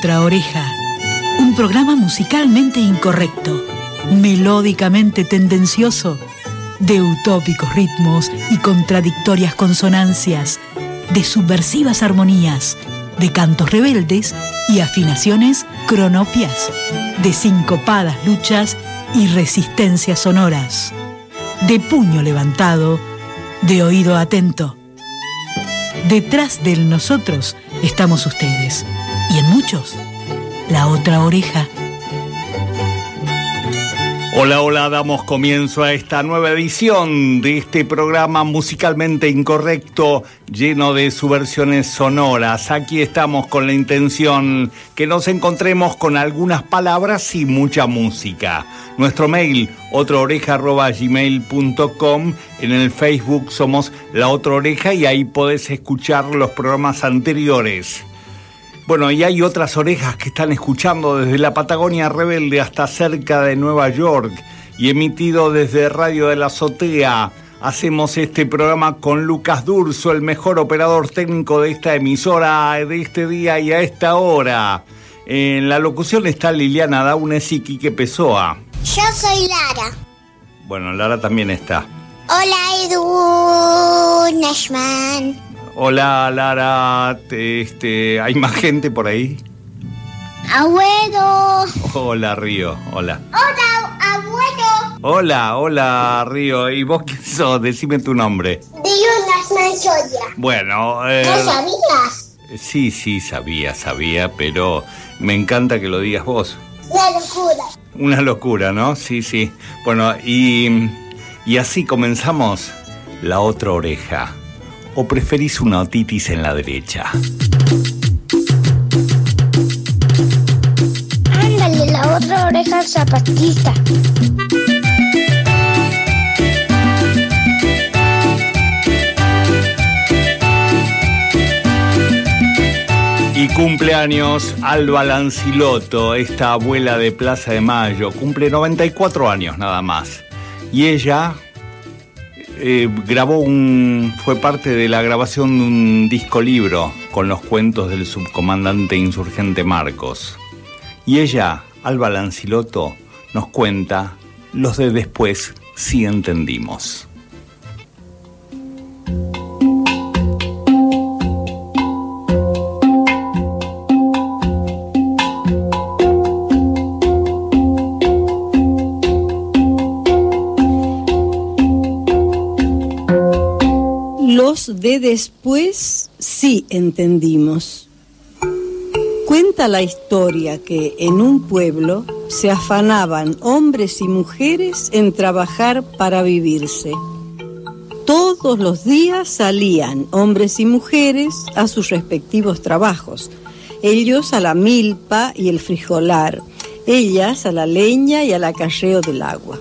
Otra Oreja, un programa musicalmente incorrecto, melódicamente tendencioso, de utópicos ritmos y contradictorias consonancias, de subversivas armonías, de cantos rebeldes y afinaciones cronopias, de sincopadas luchas y resistencias sonoras, de puño levantado, de oído atento. Detrás del nosotros estamos ustedes, y en muchos, la otra oreja. Hola, hola, damos comienzo a esta nueva edición de este programa musicalmente incorrecto, lleno de subversiones sonoras. Aquí estamos con la intención que nos encontremos con algunas palabras y mucha música. Nuestro mail, otraoreja@gmail.com. En el Facebook somos La Otra Oreja y ahí podés escuchar los programas anteriores. Bueno, y hay otras orejas que están escuchando desde la Patagonia Rebelde hasta cerca de Nueva York y emitido desde Radio de la Azotea. Hacemos este programa con Lucas Durso, el mejor operador técnico de esta emisora de este día y a esta hora. En la locución está Liliana Daunes y Quique Pessoa. Yo soy Lara. Bueno, Lara también está. Hola, Edu Nashman. Hola, Lara. ¿Hay más gente por ahí? Abuelo. Hola, Río. Hola. Hola, abuelo. Hola, Río. ¿Y vos quién sos? Decime tu nombre. Río Nashman Soya. Bueno, ¿No sabías? Sí, sabía, pero me encanta que lo digas vos. Una locura. Una locura, ¿no? Sí. Bueno, y así comenzamos La Otra Oreja. ¿O preferís una otitis en la derecha? Ándale, la otra oreja zapatista. Y cumpleaños Alba Lancilotto, esta abuela de Plaza de Mayo. Cumple 94 años nada más. Y ella fue parte de la grabación de un disco libro con los cuentos del subcomandante insurgente Marcos. Y ella, Alba Lancilotto, nos cuenta los de después sí entendimos. Los de después sí entendimos. Cuenta la historia que en un pueblo se afanaban hombres y mujeres en trabajar para vivirse. Todos los días salían hombres y mujeres a sus respectivos trabajos. Ellos a la milpa y el frijolar, ellas a la leña y al acarreo del agua.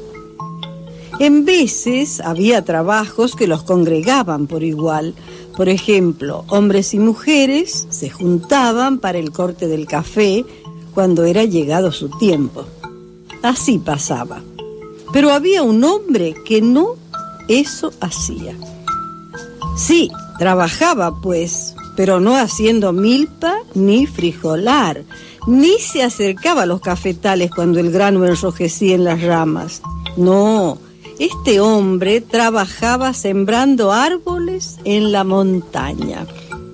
En veces había trabajos que los congregaban por igual. Por ejemplo, hombres y mujeres se juntaban para el corte del café cuando era llegado su tiempo. Así pasaba. Pero había un hombre que no eso hacía. Sí, trabajaba pues, pero no haciendo milpa ni frijolar, ni se acercaba a los cafetales cuando el grano enrojecía en las ramas. No. Este hombre trabajaba sembrando árboles en la montaña.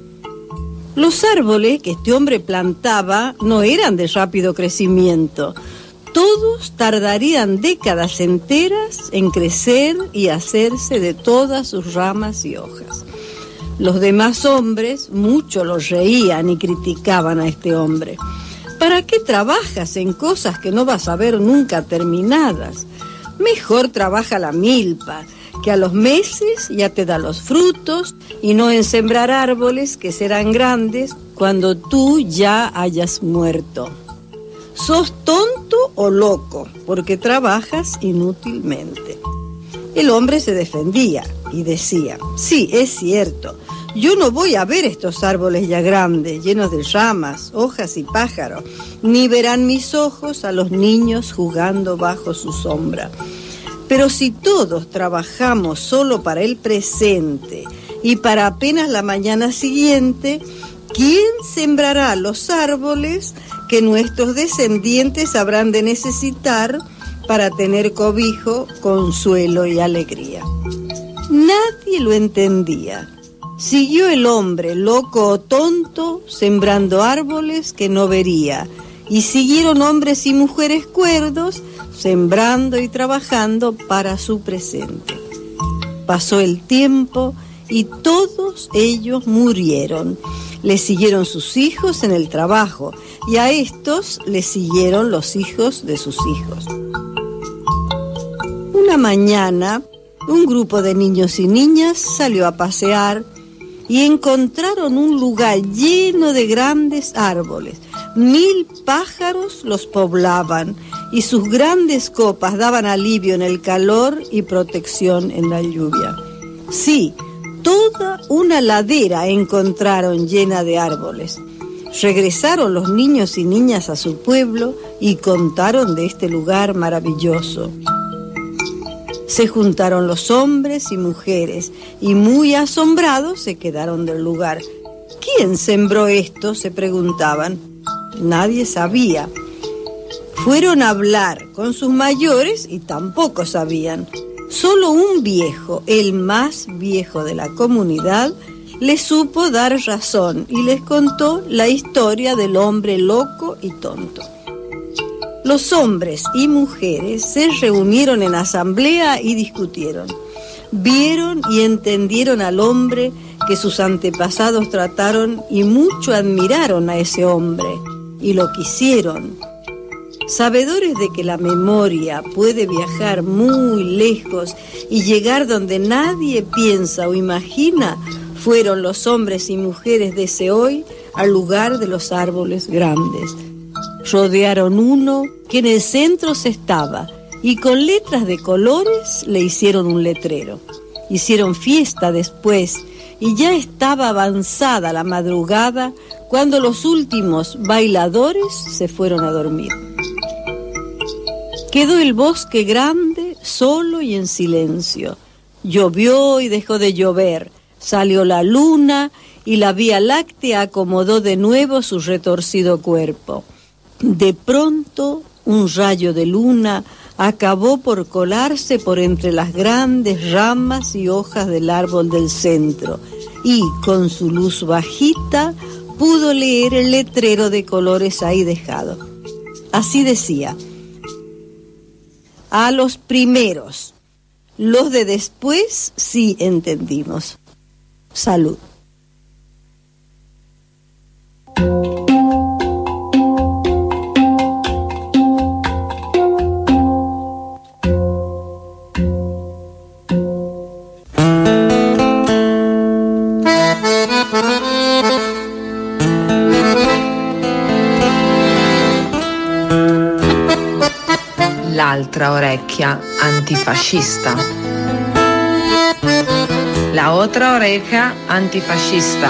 Los árboles que este hombre plantaba no eran de rápido crecimiento. Todos tardarían décadas enteras en crecer y hacerse de todas sus ramas y hojas. Los demás hombres mucho los reían y criticaban a este hombre. ¿Para qué trabajas en cosas que no vas a ver nunca terminadas? Mejor trabaja la milpa, que a los meses ya te da los frutos, y no en sembrar árboles que serán grandes cuando tú ya hayas muerto. Sos tonto o loco, porque trabajas inútilmente. El hombre se defendía y decía, sí, es cierto, yo no voy a ver estos árboles ya grandes, llenos de ramas, hojas y pájaros, ni verán mis ojos a los niños jugando bajo su sombra. Pero si todos trabajamos solo para el presente y para apenas la mañana siguiente, ¿quién sembrará los árboles que nuestros descendientes habrán de necesitar para tener cobijo, consuelo y alegría. Nadie lo entendía. Siguió el hombre, loco o tonto, sembrando árboles que no vería, y siguieron hombres y mujeres cuerdos, sembrando y trabajando para su presente. Pasó el tiempo y todos ellos murieron. Le siguieron sus hijos en el trabajo, y a estos le siguieron los hijos de sus hijos. Una mañana, un grupo de niños y niñas salió a pasear y encontraron un lugar lleno de grandes árboles. 1000 pájaros los poblaban y sus grandes copas daban alivio en el calor y protección en la lluvia. Sí, toda una ladera encontraron llena de árboles. Regresaron los niños y niñas a su pueblo y contaron de este lugar maravilloso. Se juntaron los hombres y mujeres y muy asombrados se quedaron del lugar. ¿Quién sembró esto?, se preguntaban. Nadie sabía. Fueron a hablar con sus mayores y tampoco sabían. Solo un viejo, el más viejo de la comunidad, les supo dar razón y les contó la historia del hombre loco y tonto. Los hombres y mujeres se reunieron en asamblea y discutieron. Vieron y entendieron al hombre que sus antepasados trataron y mucho admiraron a ese hombre y lo quisieron. Sabedores de que la memoria puede viajar muy lejos y llegar donde nadie piensa o imagina, fueron los hombres y mujeres de ese hoy al lugar de los árboles grandes. Rodearon uno que en el centro se estaba y con letras de colores le hicieron un letrero. Hicieron fiesta después y ya estaba avanzada la madrugada cuando los últimos bailadores se fueron a dormir. Quedó el bosque grande, solo y en silencio. Llovió y dejó de llover. Salió la luna y la Vía Láctea acomodó de nuevo su retorcido cuerpo. De pronto, un rayo de luna acabó por colarse por entre las grandes ramas y hojas del árbol del centro y, con su luz bajita, pudo leer el letrero de colores ahí dejado. Así decía: a los primeros, los de después sí entendimos. Salud. L'altra orecchia antifascista. La otra oreja antifascista.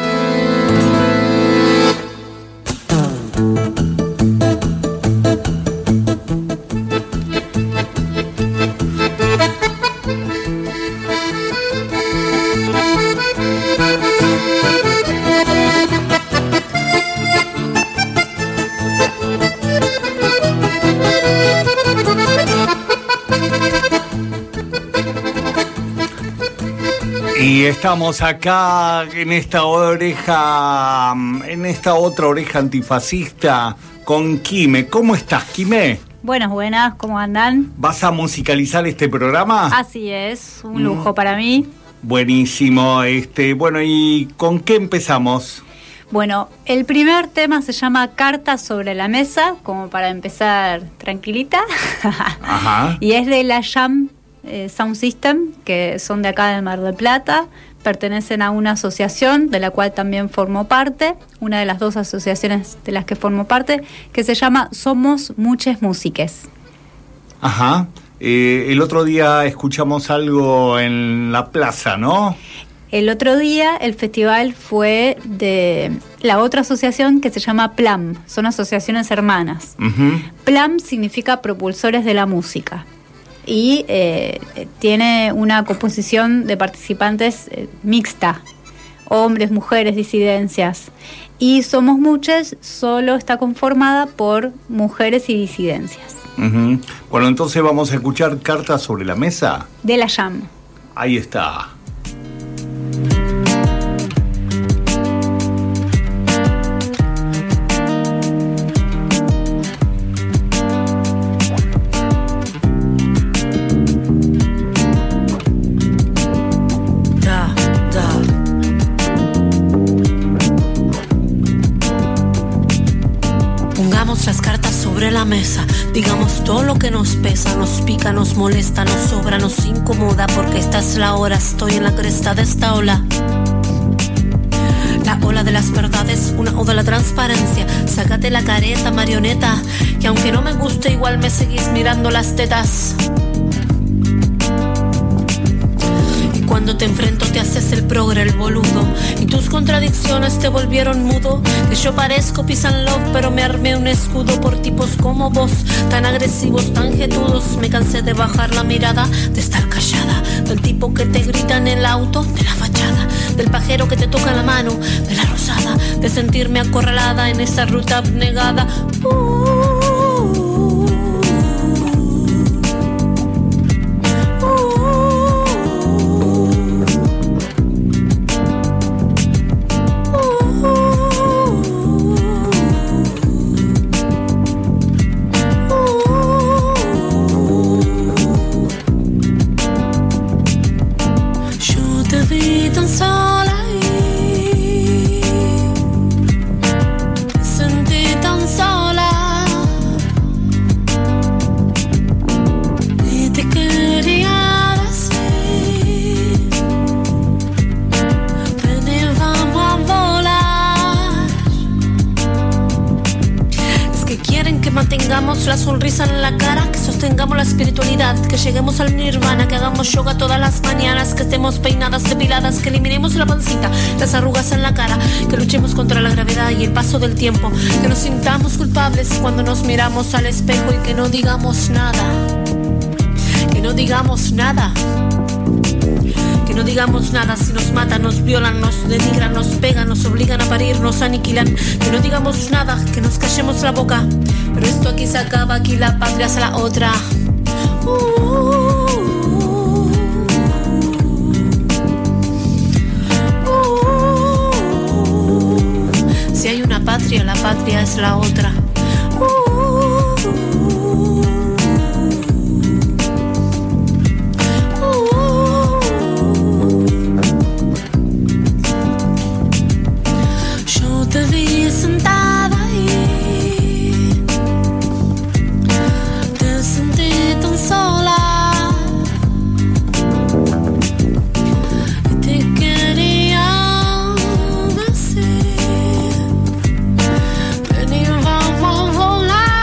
Y estamos acá en esta otra oreja antifascista con Quime. ¿Cómo estás, Quime? Buenas, ¿cómo andan? ¿Vas a musicalizar este programa? Así es, un lujo para mí. Buenísimo. Bueno, ¿y con qué empezamos? Bueno, el primer tema se llama Cartas sobre la mesa, como para empezar tranquilita. Ajá. Y es de la Jam Sound System, que son de acá de Mar del Plata. Pertenecen a una asociación de la cual también formo parte, una de las 2 asociaciones de las que formo parte, que se llama Somos Muches Músiques. Ajá. El otro día escuchamos algo en la plaza, ¿no? El otro día el festival fue de la otra asociación que se llama PLAM, son asociaciones hermanas. Uh-huh. PLAM significa Propulsores de la Música. Y tiene una composición de participantes mixta, hombres, mujeres, disidencias. Y Somos Muchas solo está conformada por mujeres y disidencias. Uh-huh. Bueno, entonces vamos a escuchar Cartas sobre la Mesa. De la Jam. Ahí está. Las cartas sobre la mesa, digamos todo lo que nos pesa, nos pica, nos molesta, nos sobra, nos incomoda, porque esta es la hora, estoy en la cresta de esta ola. La ola de las verdades, una oda a la transparencia. Sácate la careta, marioneta, que aunque no me guste igual me seguís mirando las tetas. Cuando te enfrento te haces el progre, el boludo, y tus contradicciones te volvieron mudo. Que yo parezco peace and love, pero me armé un escudo por tipos como vos, tan agresivos, tan jetudos. Me cansé de bajar la mirada, de estar callada, del tipo que te grita en el auto, de la fachada, del pajero que te toca la mano, de la rosada, de sentirme acorralada en esa ruta abnegada. La sonrisa en la cara, que sostengamos la espiritualidad, que lleguemos al nirvana, que hagamos yoga todas las mañanas, que estemos peinadas, depiladas, que eliminemos la pancita, las arrugas en la cara, que luchemos contra la gravedad y el paso del tiempo, que nos sintamos culpables cuando nos miramos al espejo y que no digamos nada, que no digamos nada. Que no digamos nada si nos matan, nos violan, nos denigran, nos pegan, nos obligan a parir, nos aniquilan. Que no digamos nada, que nos callemos la boca. Pero esto aquí se acaba, aquí la patria es la otra. Si hay una patria, la patria es la otra. Te vi sentada ahí, te sentí tan sola y te quería decir, vení, vamos a volar.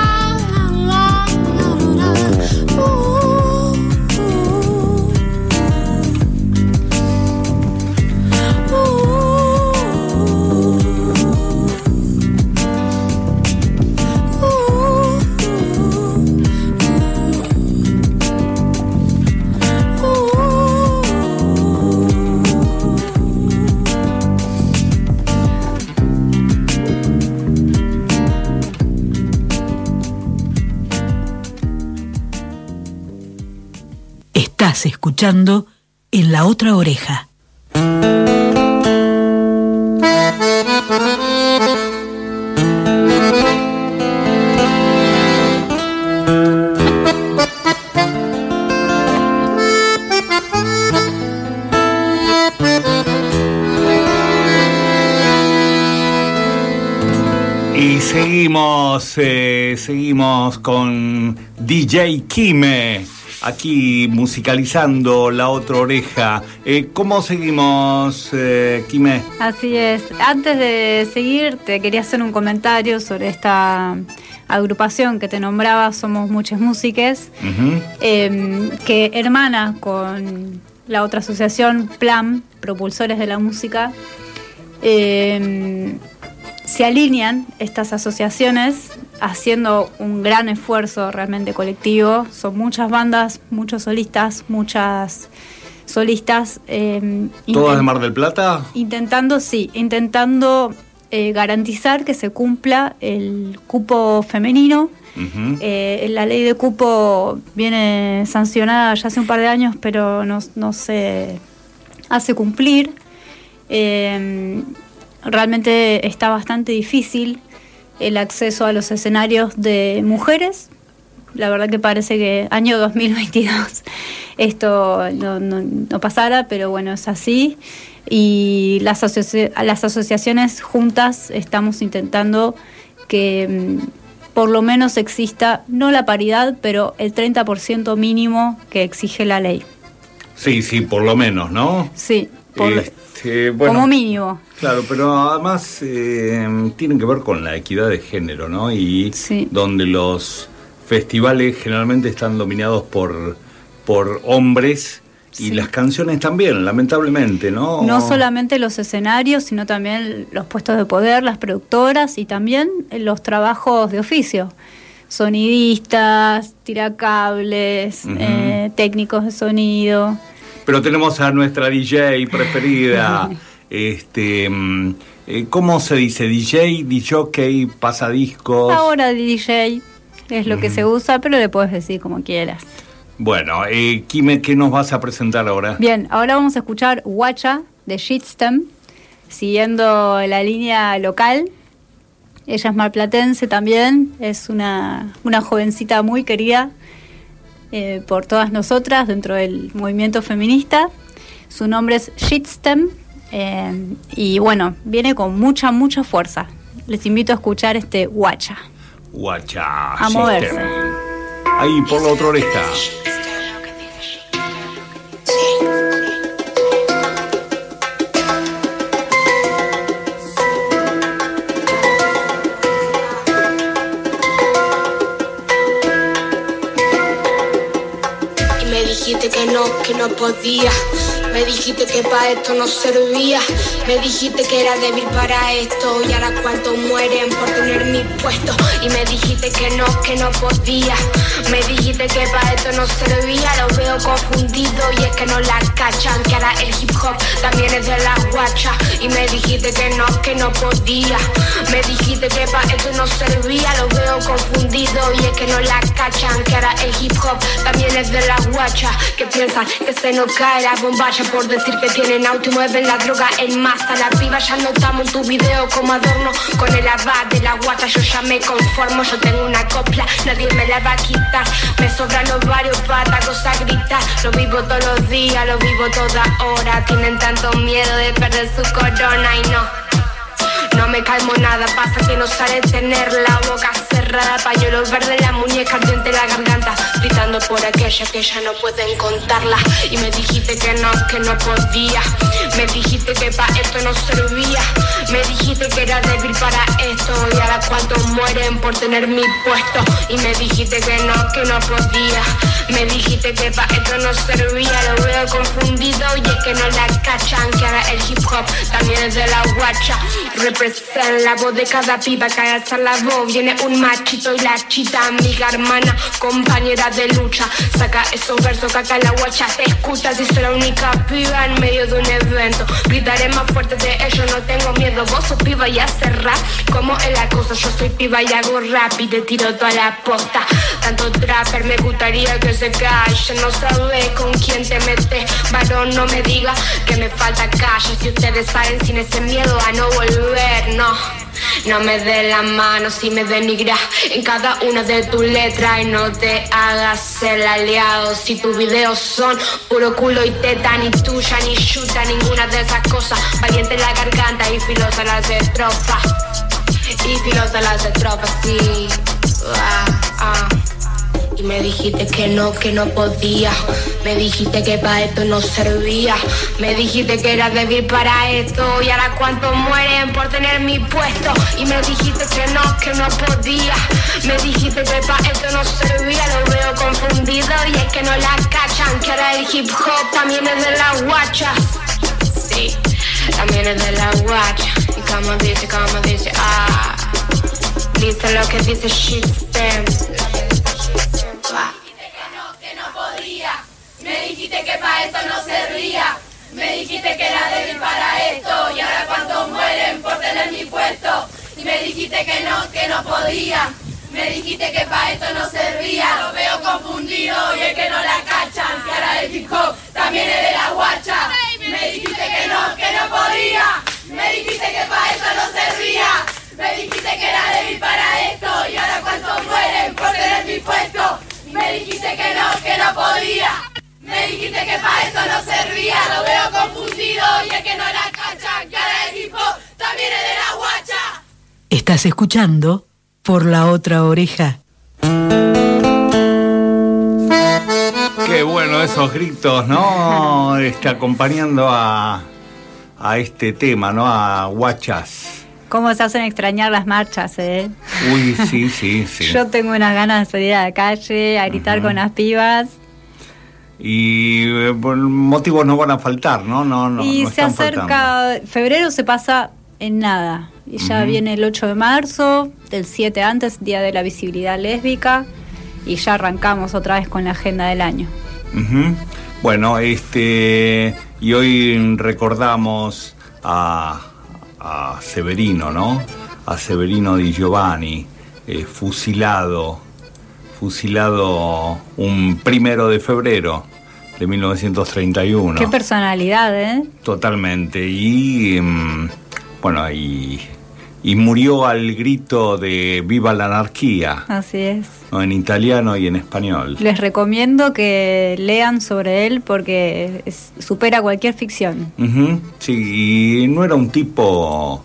Estás escuchando En la Otra Oreja. Y seguimos con DJ Quime, aquí musicalizando La Otra Oreja. ¿Cómo seguimos, Quime? Así es. Antes de seguir, te quería hacer un comentario sobre esta agrupación que te nombraba, Somos Muchas Músiques, que hermana con la otra asociación, PLAM, Propulsores de la Música. Se alinean estas asociaciones haciendo un gran esfuerzo realmente colectivo. Son muchas bandas, muchos solistas, muchas solistas. ¿Todas de Mar del Plata? Intentando garantizar que se cumpla el cupo femenino. Uh-huh. La ley de cupo viene sancionada ya hace un par de años, pero no se hace cumplir. Realmente está bastante difícil el acceso a los escenarios de mujeres. La verdad que parece que año 2022 esto no pasara, pero bueno, es así. Y las asociaciones juntas estamos intentando que por lo menos exista, no la paridad, pero el 30% mínimo que exige la ley. Sí, por lo menos, ¿no? Sí, bueno, como mínimo. Claro, pero además tienen que ver con la equidad de género, ¿no? Y sí, donde los festivales generalmente están dominados por hombres. Y sí, las canciones también, lamentablemente, ¿no? No solamente los escenarios, sino también los puestos de poder, las productoras y también los trabajos de oficio. Sonidistas, tiracables, uh-huh, técnicos de sonido. Pero tenemos a nuestra DJ preferida, ¿cómo se dice? DJ, DJ, pasadiscos. Ahora DJ es lo que se usa, pero le puedes decir como quieras. Bueno, Quime, ¿qué nos vas a presentar ahora? Bien, ahora vamos a escuchar Guacha de Shitstem, siguiendo la línea local. Ella es marplatense también, es una jovencita muy querida por todas nosotras dentro del movimiento feminista. Su nombre es Shitstem y bueno, viene con mucha fuerza. Les invito a escuchar este Guacha. Guacha, a moverse. Shitstem. Ahí por la otra oreja. Y me dijiste que no podía. Me dijiste que para esto no servía. Me dijiste que era débil para esto. Y ahora cuántos mueren por tener mi puesto. Y me dijiste que no podía. Me dijiste que para esto no servía. Lo veo confundido y es que no la cachan. Que ahora el hip hop también es de la guacha. Y me dijiste que no podía. Me dijiste que para esto no servía. Lo veo confundido y es que no la cachan. Que ahora el hip hop también es de la guacha. Que piensan que se nos cae la bombacha por decir que tienen auto y mueven la droga en masa. La piba ya no estamos en tu video como adorno. Con el abad de la guata yo ya me conformo. Yo tengo una copla, nadie me la va a quitar. Me sobran los varios patacos a gritar. Lo vivo todos los días, lo vivo toda hora. Tienen tanto miedo de perder su corona y no me calmo nada, pasa que no sale tener la boca cerrada. Pañuelos verdes, la muñeca ardiente, la garganta, gritando por aquella que ya no pueden contarla. Y me dijiste que no podía. Me dijiste que para esto no servía. Me dijiste que era débil para esto. Y ahora cuántos mueren por tener mi puesto. Y me dijiste que no podía. Me dijiste que para esto no servía. Lo veo confundido y es que no la cachan. Que ahora el hip hop también es de la guacha. Representa la voz de cada piba que al alzar la voz viene un machito y la chita, amiga, hermana, compañera de lucha. Saca esos versos que acá la guacha te escucha. Si soy la única piba en medio de un evento, gritaré más fuerte de ellos, no tengo miedo. Vos sos piba y haces rap, como es la cosa. Yo soy piba y hago rap y te tiro toda la posta. Tanto trapper me gustaría que se calle. No sabes con quién te metes, varón, no me diga que me falta calle. Si ustedes salen sin ese miedo a no volver, no me dé la mano si me denigras en cada una de tus letras. Y no te hagas el aliado si tus videos son puro culo y teta. Ni tuya ni chuta, ninguna de esas cosas. Valiente en la garganta y filosa las estrofas. Y filosa las estrofas, sí. Y me dijiste que no podía. Me dijiste que para esto no servía. Me dijiste que era débil para esto. Y ahora cuántos mueren por tener mi puesto. Y me dijiste que no podía. Me dijiste que para esto no servía. Lo veo confundido y es que no la cachan. Que ahora el hip hop también es de las guachas. Sí, también es de las guachas. Y como dice, dice lo que dice Shitstem. Me dijiste que no podía. Me dijiste que para esto no servía. dijiste que no podía. Me dijiste que pa' esto no servía. Lo veo confundido y el que no la cacha. Que ahora del hip hop también es de la guacha. Me dijiste que no podía. Me dijiste que pa' esto no servía. Me dijiste que era débil para esto. Y ahora cuántos mueren por tener mi puesto. Me dijiste que no podía. Me dijiste que pa' esto no servía. Lo veo confundido y el que no la cacha. Que ahora del hip hop también es de la guacha. Estás escuchando Por la Otra Oreja. Qué bueno esos gritos, ¿no? Acompañando a este tema, ¿no? A guachas. ¿Cómo se hacen extrañar las marchas, Uy, sí. Yo tengo unas ganas de salir a la calle, a gritar con las pibas. Y motivos no van a faltar, ¿no? Y no se acerca, faltando. Febrero se pasa en nada. Y ya viene el 8 de marzo, del 7 antes, Día de la Visibilidad Lésbica, y ya arrancamos otra vez con la agenda del año. Bueno, y hoy recordamos a Severino, ¿no? A Severino Di Giovanni, fusilado un 1 de febrero de 1931. Qué personalidad, Totalmente. Y bueno, y murió al grito de ¡Viva la anarquía! Así es. ¿No? En italiano y en español. Les recomiendo que lean sobre él porque supera cualquier ficción. Sí, y no era un tipo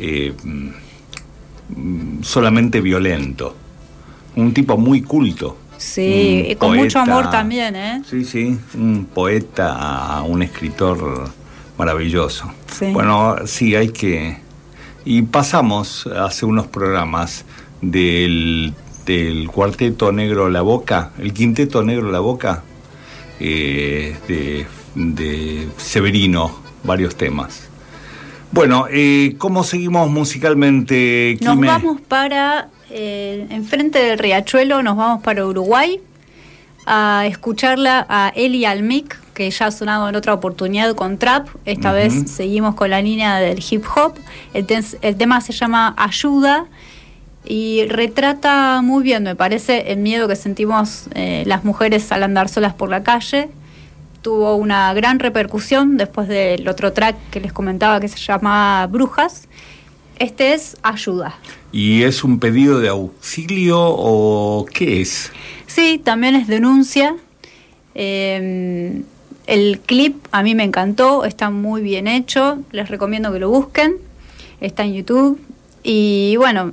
solamente violento. Un tipo muy culto. Sí, y con mucho amor también, Sí, un poeta, un escritor maravilloso. Sí. Bueno, sí, hay que... Y pasamos hace unos programas del Cuarteto Negro La Boca, el Quinteto Negro La Boca, de Severino, varios temas. Bueno, ¿cómo seguimos musicalmente, Quime? Nos vamos para, enfrente del Riachuelo, nos vamos para Uruguay a escucharla a Eli Almic, que ya ha sonado en otra oportunidad con trap. Esta vez seguimos con la línea del hip hop. El tema se llama Ayuda y retrata muy bien, me parece, el miedo que sentimos las mujeres al andar solas por la calle. Tuvo una gran repercusión después del otro track que les comentaba que se llama Brujas. Este es Ayuda. ¿Y es un pedido de auxilio o qué es? Sí, también es denuncia. El clip a mí me encantó, está muy bien hecho, les recomiendo que lo busquen, está en YouTube. Y bueno,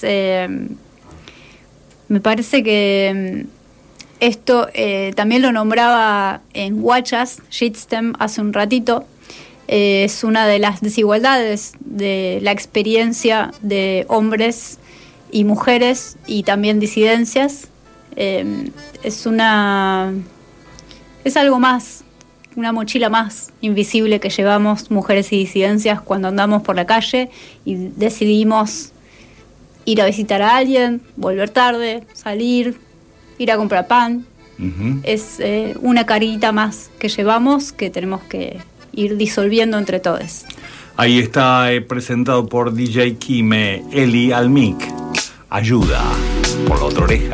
me parece que esto también lo nombraba en Guachas, Shitstem, hace un ratito. Es una de las desigualdades de la experiencia de hombres y mujeres y también disidencias. Es algo más, una mochila más invisible que llevamos mujeres y disidencias cuando andamos por la calle y decidimos ir a visitar a alguien, volver tarde, salir, ir a comprar pan. Es una carita más que llevamos que tenemos que ir disolviendo entre todos. Ahí está presentado por DJ Quime, Eli Almic. Ayuda, por la otra oreja.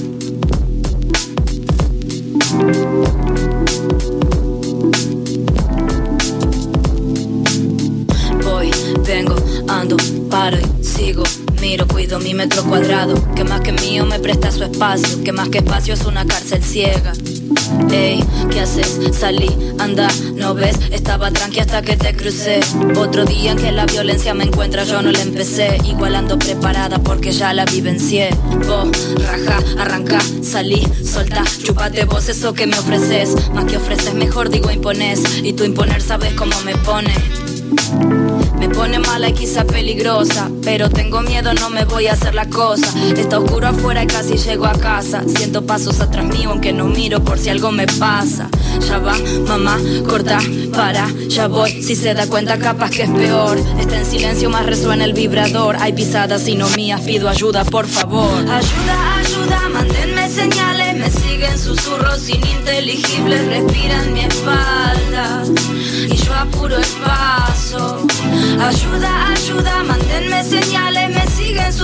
Voy, vengo, ando, paro y sigo. Miro, cuido mi metro cuadrado, que más que mío me presta su espacio, que más que espacio es una cárcel ciega. Ey, ¿qué haces? Salí, anda, ¿no ves? Estaba tranqui hasta que te crucé. Otro día en que la violencia me encuentra, yo no la empecé. Igual ando preparada porque ya la vivencié. Vos, raja, arranca, salí, solta, chúpate vos eso que me ofreces. Más que ofreces, mejor digo impones. Y tú imponer sabes cómo me pone. Me pone mala y quizá peligrosa, pero tengo miedo, no me voy a hacer la cosa. Está oscuro afuera y casi llego a casa. Siento pasos atrás mío aunque no miro por si algo me pasa. Ya va, mamá, corta, para, ya voy. Si se da cuenta capaz que es peor. Está en silencio más resuena el vibrador. Hay pisadas y no mías, pido ayuda por favor. Ayuda, ayuda, mándenme señales. Me siguen susurros ininteligibles, respiran mi espalda y yo apuro el paso. Ayuda, ayuda, mándenme señales. Me siguen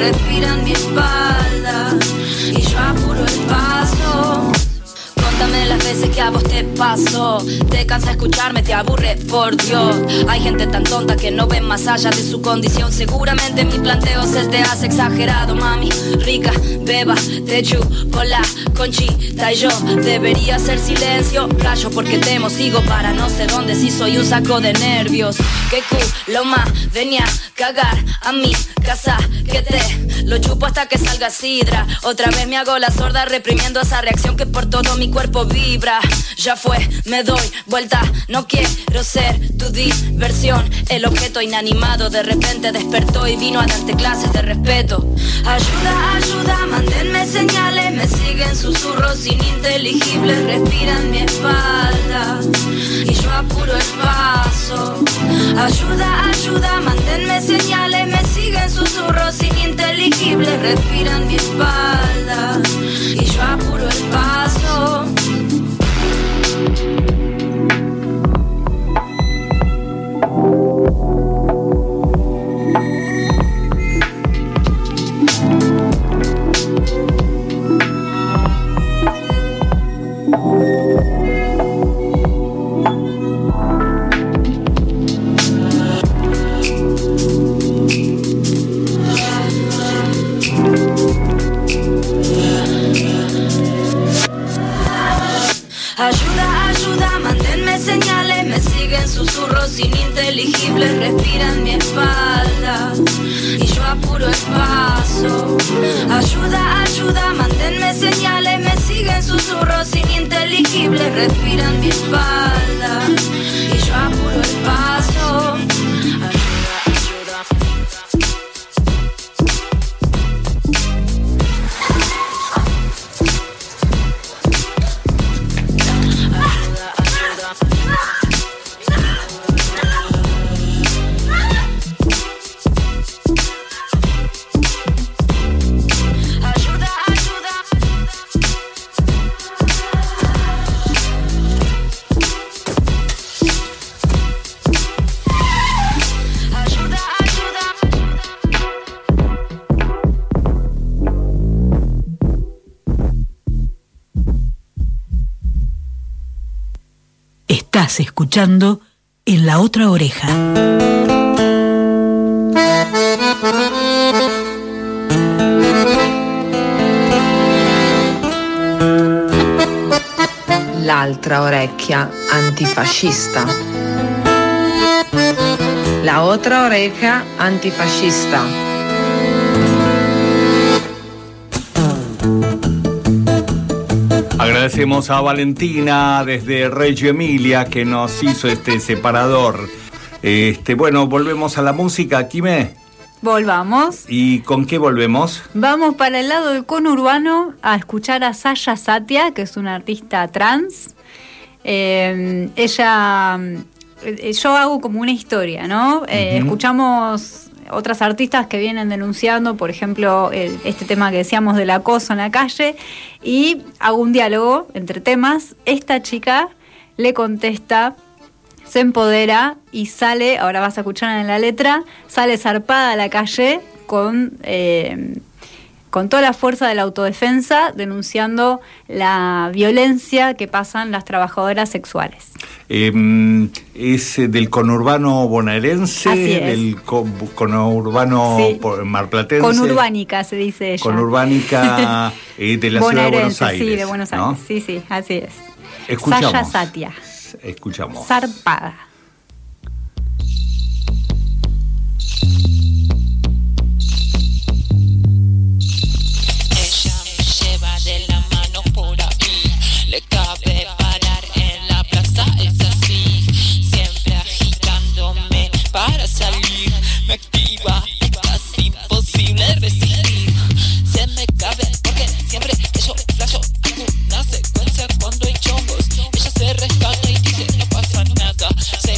respiran mi espalda y yo apuro el paso. Contame las veces que a vos te pasó. Te cansa escucharme, te aburre, por Dios. Hay gente tan tonta que no ve más allá de su condición. Seguramente mi planteo se te hace exagerado, mami. Rica, beba, te chupo la conchita y yo debería hacer silencio. Rayo porque temo, sigo para no sé dónde. Si soy un saco de nervios. Qué culo más, venía a cagar a mi casa. Que te lo chupo hasta que salga sidra. Otra vez me hago la sorda reprimiendo esa reacción que por todo mi cuerpo vibra. Ya fue, me doy vuelta. No quiero ser tu diversión. El objeto inanimado de repente despertó y vino a darte clases de respeto. Ayuda, ayuda, mándenme señales. Me siguen susurros ininteligibles. Respiran mi espalda y yo apuro el paso. Ayuda, ayuda, mándenme señales. Me siguen susurros ininteligibles. Respiran mi espalda y yo apuro el paso. Ayuda, ayuda, mándenme señales. Me siguen susurros ininteligibles. Respiran mi espalda y yo apuro el paso. Ayuda, ayuda, mándenme señales. Me siguen susurros ininteligibles. Respiran mi espalda y yo apuro el paso. Estás escuchando En la Otra Oreja. L'altra orecchia antifascista. La otra oreja antifascista. Agradecemos a Valentina desde Reggio Emilia que nos hizo este separador. Bueno, volvemos a la música, Quimé. Volvamos. ¿Y con qué volvemos? Vamos para el lado del conurbano a escuchar a Sasha Satia, que es una artista trans. Ella, yo hago como una historia, ¿no? Escuchamos otras artistas que vienen denunciando, por ejemplo, este tema que decíamos del acoso en la calle, y hago un diálogo entre temas. Esta chica le contesta, se empodera y sale, ahora vas a escuchar en la letra, sale zarpada a la calle con toda la fuerza de la autodefensa, denunciando la violencia que pasan las trabajadoras sexuales. Es del conurbano bonaerense, del conurbano marplatense. Conurbánica se dice ella. Conurbánica de la ciudad de Buenos Aires. Sí, de Buenos Aires, ¿no? Sí, así es. Escuchamos. Sasha Satia. Escuchamos. Zarpada. Le cabe parar en la plaza, es así, siempre agitándome para salir. Me activa, es casi imposible resistir. Se me cabe porque siempre yo flasho alguna secuencia cuando hay chongos. Ella se rescata y dice no pasa nada. Se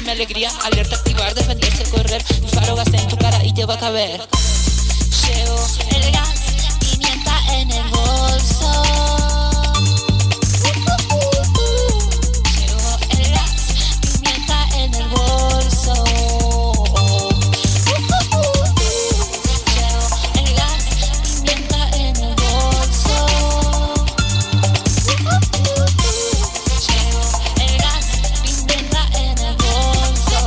mi alegría. Alerta, activar, defenderse, correr. Un faro gas en tu cara y te va a caber. Llevo el gas, pimienta en el bolso. Llevo el gas, pimienta en el bolso. Llevo el gas, pimienta en el bolso. Llevo el gas, pimienta en el bolso.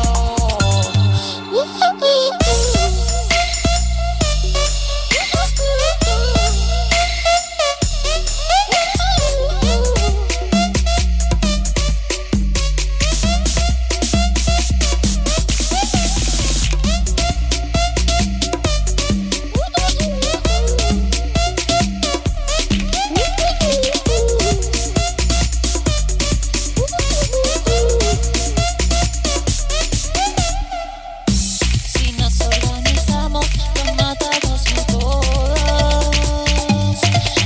Si nos organizamos, los matamos a todos.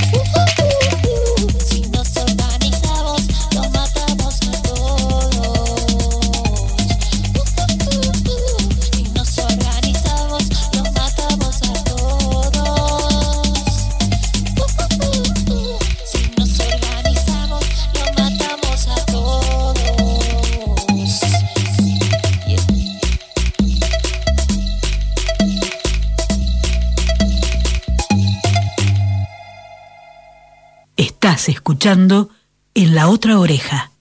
Si nos organizamos, los matamos a todos. Si nos organizamos, los matamos a todos. Si nos organizamos, los matamos a todos. Estás escuchando En la Otra Oreja.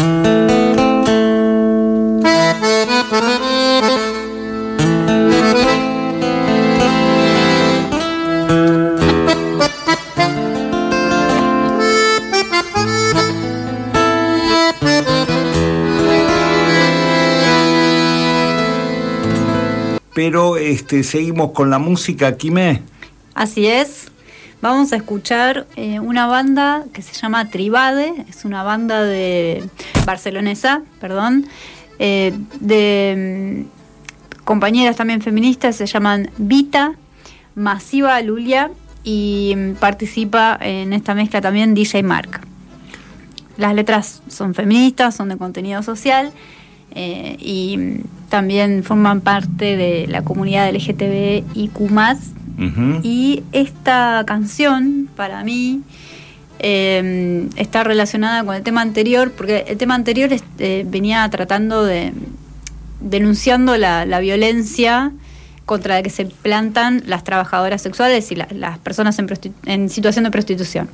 Pero seguimos con la música, Quimé. Así es. Vamos a escuchar una banda que se llama Tribade, es una banda barcelonesa, de compañeras también feministas, se llaman Vita, Masiva Lulia, y participa en esta mezcla también DJ Mark. Las letras son feministas, son de contenido social, y también forman parte de la comunidad LGTBIQ+. Uh-huh. Y esta canción, para mí, está relacionada con el tema anterior, porque el tema anterior venía tratando denunciando la violencia contra la que se plantan las trabajadoras sexuales y las personas en situación de prostitución.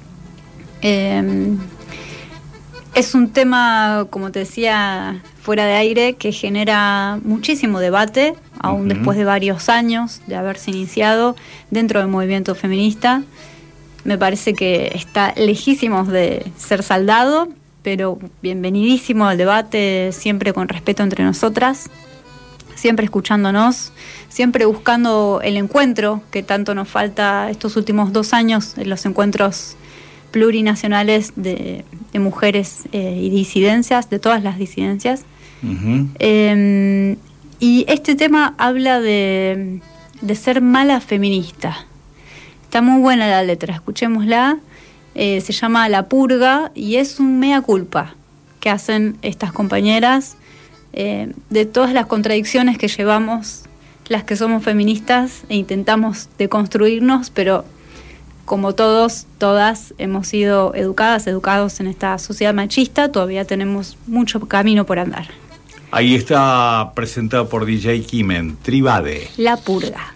Es un tema, como te decía, fuera de aire, que genera muchísimo debate, aún después de varios años de haberse iniciado dentro del movimiento feminista. Me parece que está lejísimo de ser saldado, pero bienvenidísimo al debate, siempre con respeto entre nosotras, siempre escuchándonos, siempre buscando el encuentro que tanto nos falta estos últimos 2 años en los encuentros plurinacionales de mujeres y disidencias, de todas las disidencias. Uh-huh. Y este tema habla de ser mala feminista. Está muy buena la letra, escuchémosla. Se llama La Purga y es un mea culpa que hacen estas compañeras de todas las contradicciones que llevamos las que somos feministas e intentamos deconstruirnos, pero como todas hemos sido educados en esta sociedad machista, todavía tenemos mucho camino por andar. Ahí está presentado por DJ Kimen, Tribade. La Purga.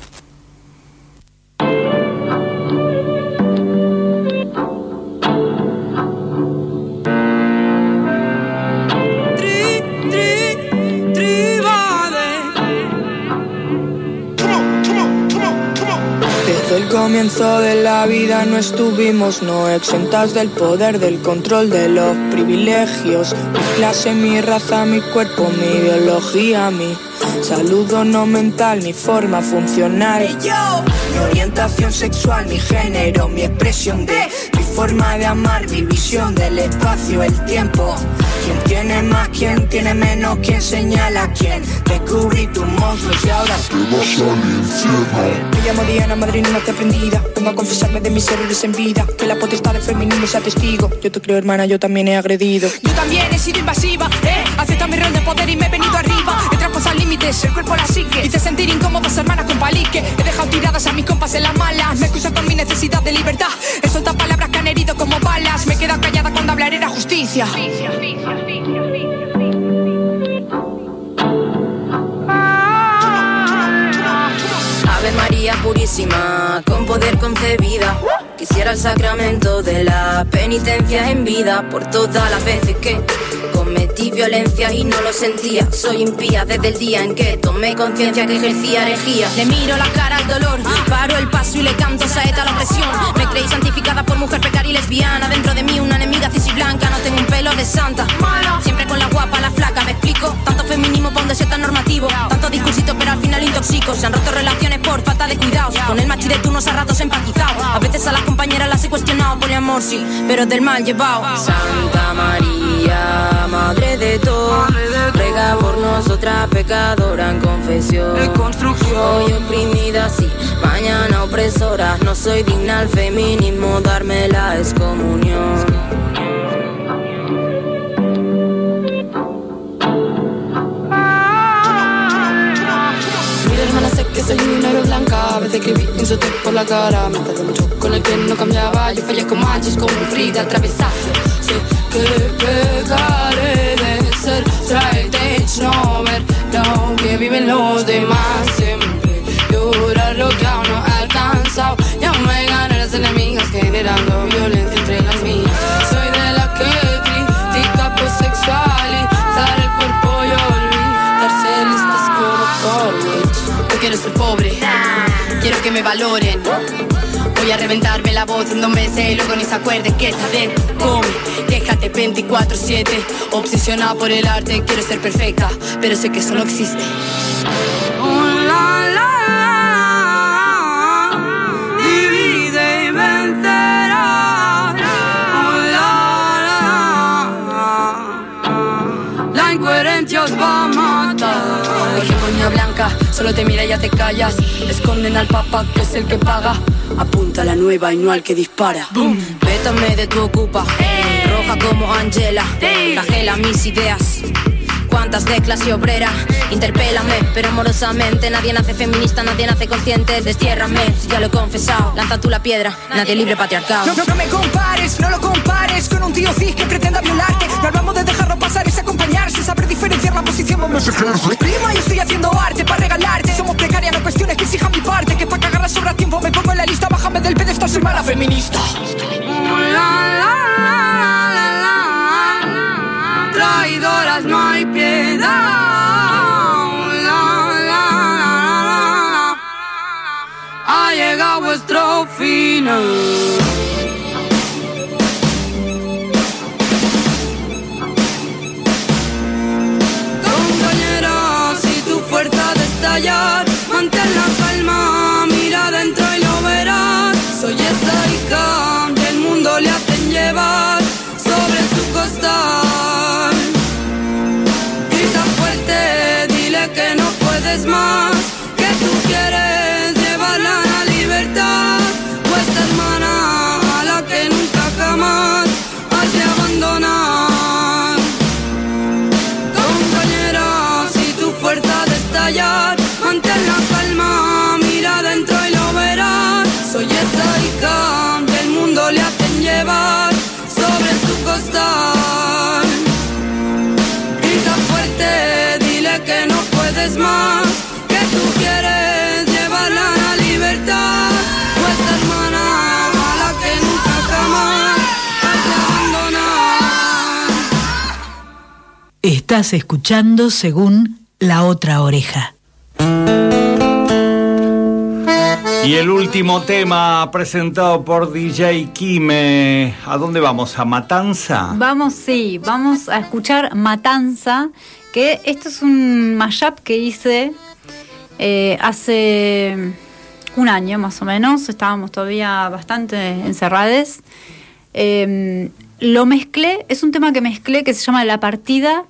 Desde el comienzo de la vida no estuvimos no exentas del poder, del control de los privilegios. Mi clase, mi raza, mi cuerpo, mi ideología, mi salud no mental, mi forma funcional. Mi orientación sexual, mi género, mi expresión de mi forma de amar, mi visión del espacio, el tiempo. ¿Quién tiene más, quién tiene menos, quién señala a quién? Descubrí tus monstruos y ahora te vas al infierno. Me llamo Diana, madrina no te aprendida. Vengo a confesarme de mis errores en vida, que la potestad del feminismo sea testigo. Yo te creo, hermana, yo también he agredido. Yo también he sido invasiva, acepta mi rol de poder y me he venido piques, el cuerpo la psique. Hice sentir incómodos hermanas con palique. He dejado tiradas a mis compas en las malas. Me excuso con mi necesidad de libertad. He soltado palabras que han herido como balas. Me he quedado callada cuando hablar era justicia. Ave María purísima, con poder concebida. Quisiera el sacramento de la penitencia en vida. Por todas las veces que cometí violencia y no lo sentía. Soy impía desde el día en que tomé conciencia que ejercía herejía. Le miro la cara al dolor, paro el paso y le canto saeta a la opresión. Me creí santificada por mujer precaria y lesbiana. Dentro de mí una enemiga cis y blanca. No tengo un pelo de santa, siempre con la guapa, la flaca. ¿Me explico? Tanto feminismo pa' un deseo tan normativo. Tanto discursito pero al final intoxico. Se han roto relaciones por falta de cuidados. Con el machi de turnos a ratos empatizado. A veces a las compañeras las he cuestionado. Poliamor sí, pero del mal llevado. Santa María, Madre de todo, ruega por nosotras pecadora en confesión. Hoy oprimida sí, mañana opresora. No soy digna al feminismo, darme la excomunión. Que soy una héroe blanca, a veces que vi insulté por la cara. Me tardé mucho con el que no cambiaba. Yo fallé con machos, con Frida atravesada. Sé que pecaré de ser straight edge, no ver lo que viven los demás. Siempre llorar lo que aún no he alcanzado. Ya me ganan las enemigas generando violencia entre las mías. Soy de la que critica por sexualizar el cuerpo y olvidarse listas como no quiero ser pobre, quiero que me valoren. Voy a reventarme la voz en 2 meses y luego ni se acuerden que esta vez come. Déjate 24/7, obsesionada por el arte. Quiero ser perfecta, pero sé que eso no existe. Divide y vencerás. La incoherencia os va a matar. Hegemonía blanca, solo te mira y ya te callas. Esconden al papa que es el que paga. Apunta a la nueva y no al que dispara. Boom. Vétame de tu ocupa, roja como Angela. Cajela mis ideas. Cuántas de clase obrera, interpélame, pero amorosamente. Nadie nace feminista, nadie nace consciente. Destiérrame, si ya lo he confesado. Lanza tú la piedra, nadie libre patriarcado. No me compares, no lo compares con un tío cis que pretenda violarte. No hablamos de dejarlo pasar, es acompañarse. Saber diferenciar la posición, vamos a ejercer. Prima, yo estoy haciendo arte para regalarte. Somos precarias, no cuestiones que exijan mi parte. Que pa' cagarla sobra tiempo, me pongo en la lista. Bájame del pedestal, soy mala feminista. Traidoras no hay piedad. Ha llegado vuestro final. Compañera, si tu fuerza de estallar, mantén la calma, mira adentro y lo verás. Soy esa hija que el mundo le hacen llevar sobre su costal. Que no puedes más, que tú quieres llevarla a la libertad. Vuestra hermana a la que nunca jamás has de abandonar. Compañera, si tu fuerza de estallar, mantén la calma, mira adentro y lo verás. Soy esa hija que el mundo le hacen llevar sobre su costal. Grita fuerte, dile que no puedes más, que tú quieres llevarla a la libertad. Vuestra hermana a la que nunca jamás has de abandonar. Estás escuchando según La Otra Oreja. Y el último tema presentado por DJ Kime. ¿A dónde vamos? ¿A Matanza? Vamos a escuchar Matanza, que esto es un mashup que hice hace un año más o menos. Estábamos todavía bastante encerrades. Lo mezclé, es un tema que mezclé que se llama La Partida.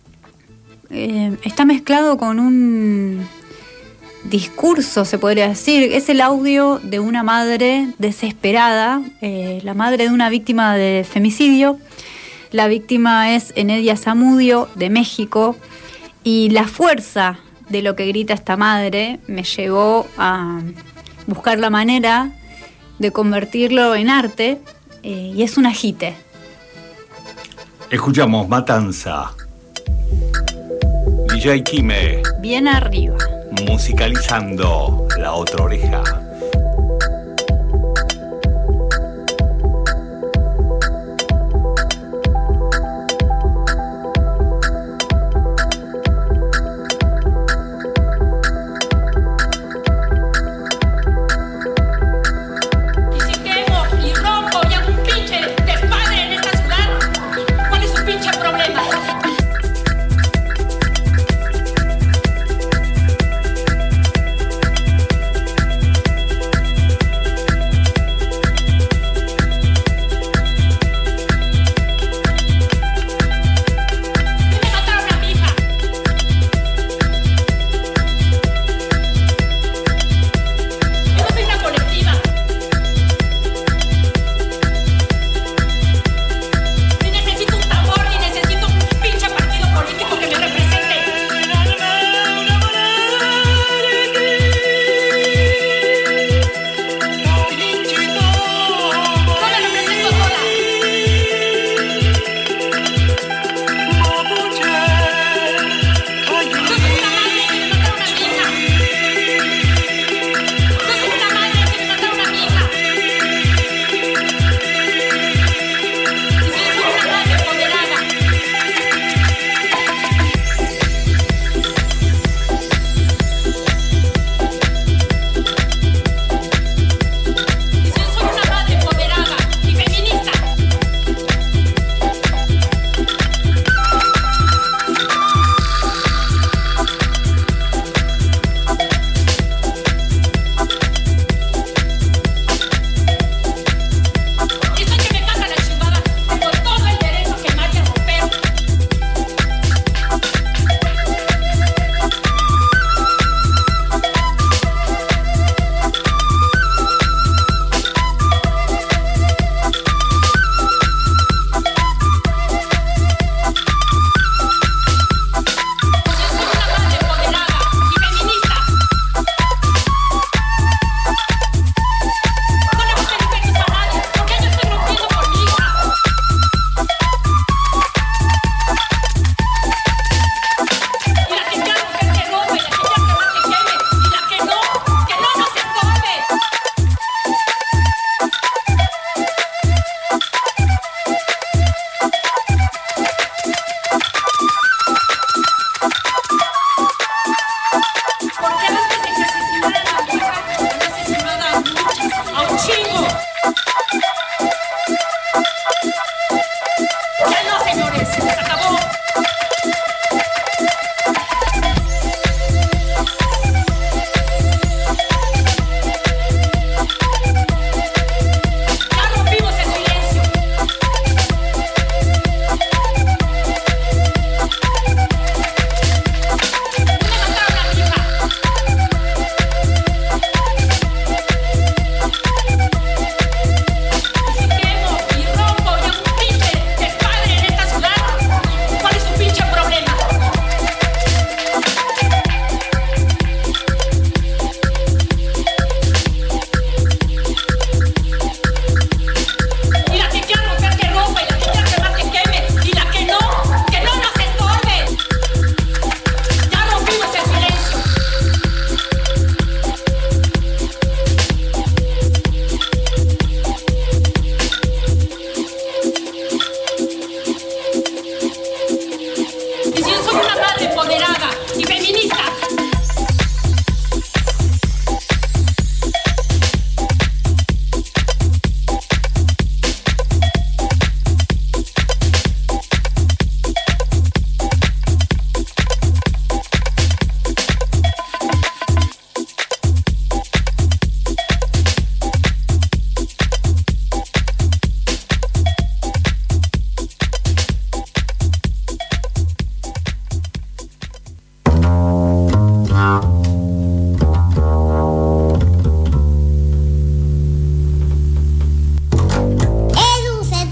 Está mezclado con un discurso, se podría decir. Es el audio de una madre desesperada, la madre de una víctima de femicidio. La víctima es Enedia Zamudio, de México, y la fuerza de lo que grita esta madre me llevó a buscar la manera de convertirlo en arte, y es un ajite. Escuchamos Matanza. DJ Kime. Bien arriba. Musicalizando La Otra Oreja.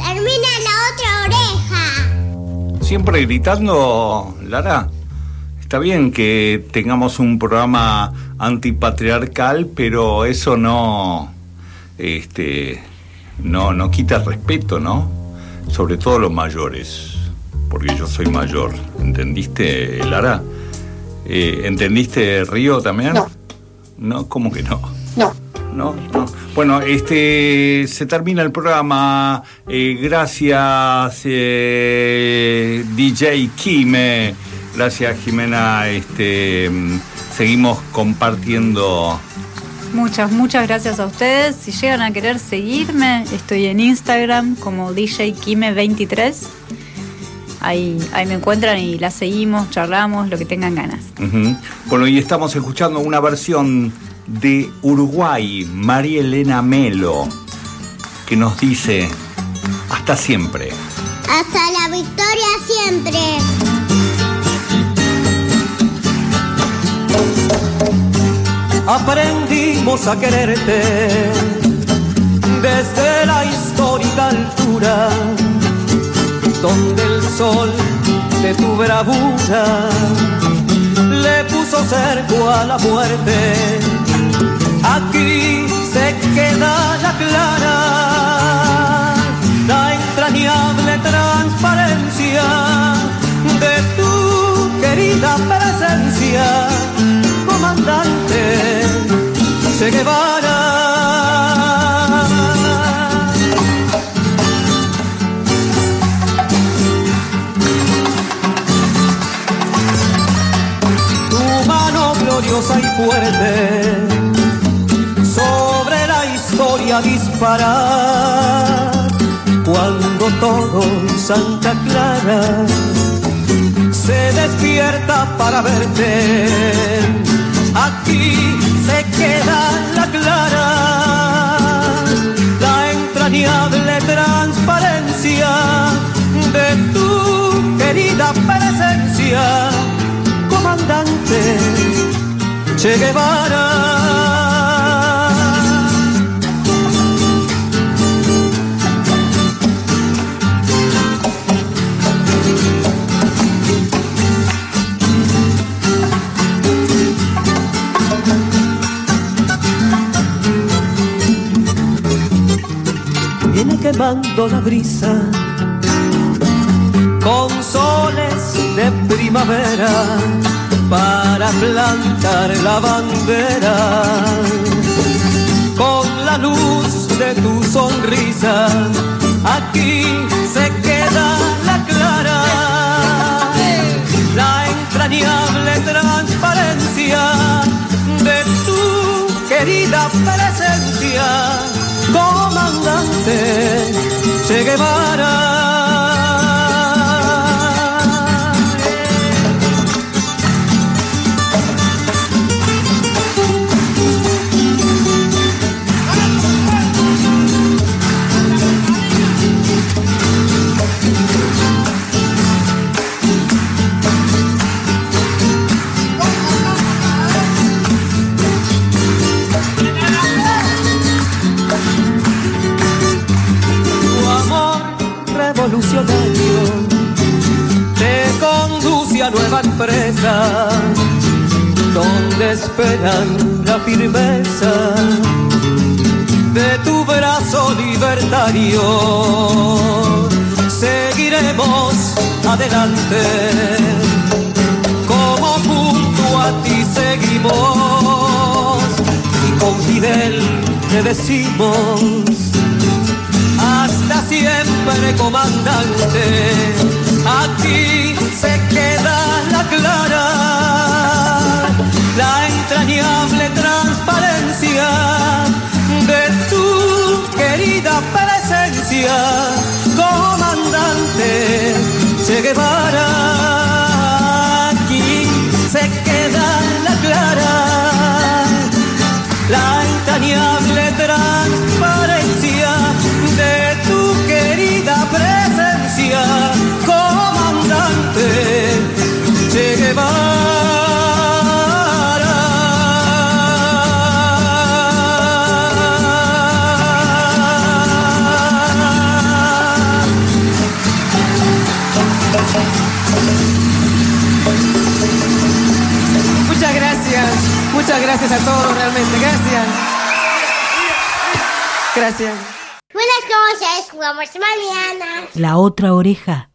Siempre gritando, Lara. está bien que tengamos un programa antipatriarcal, pero eso no quita el respeto, ¿no? Sobre todo los mayores, porque yo soy mayor. ¿Entendiste, Lara? ¿Entendiste, Río, también? No. ¿No? ¿Cómo que no? No. No. Bueno, se termina el programa. Gracias, DJ Quime. Gracias, Jimena. Seguimos compartiendo. Muchas gracias a ustedes. Si llegan a querer seguirme, estoy en Instagram como DJ Quime23. Ahí me encuentran y la seguimos, charlamos, lo que tengan ganas. Uh-huh. Bueno, y estamos escuchando una versión de Uruguay, María Elena Melo, que nos dice: hasta siempre. Hasta la victoria siempre. Aprendimos a quererte desde la histórica altura, donde el sol de tu bravura le puso cerco a la muerte. Aquí se queda la clara, la entrañable transparencia de tu querida presencia, comandante Che Guevara. Tu mano gloriosa y fuerte sobre la historia disparar, cuando todo Santa Clara se despierta para verte. Aquí se queda la clara, la entrañable transparencia de tu querida presencia, comandante Che Guevara. Viene quemando la brisa con soles de primavera para plantar la bandera, con la luz de tu sonrisa. Aquí se queda la clara, la entrañable transparencia de tu querida presencia, comandante Che Guevara. Revolucionario te conduce a nueva empresa, donde esperan la firmeza de tu brazo libertario. Seguiremos adelante, como junto a ti seguimos, y con Fidel te decimos: hasta siempre, comandante. Aquí se queda la clara, la entrañable transparencia de tu querida presencia, comandante Che Guevara. Aquí se queda la clara, la entrañable transparencia de tu querida presencia, comandante Che Guevara. Muchas gracias a todos, realmente. Gracias. Gracias. Buenas noches, jugamos mañana. La otra oreja.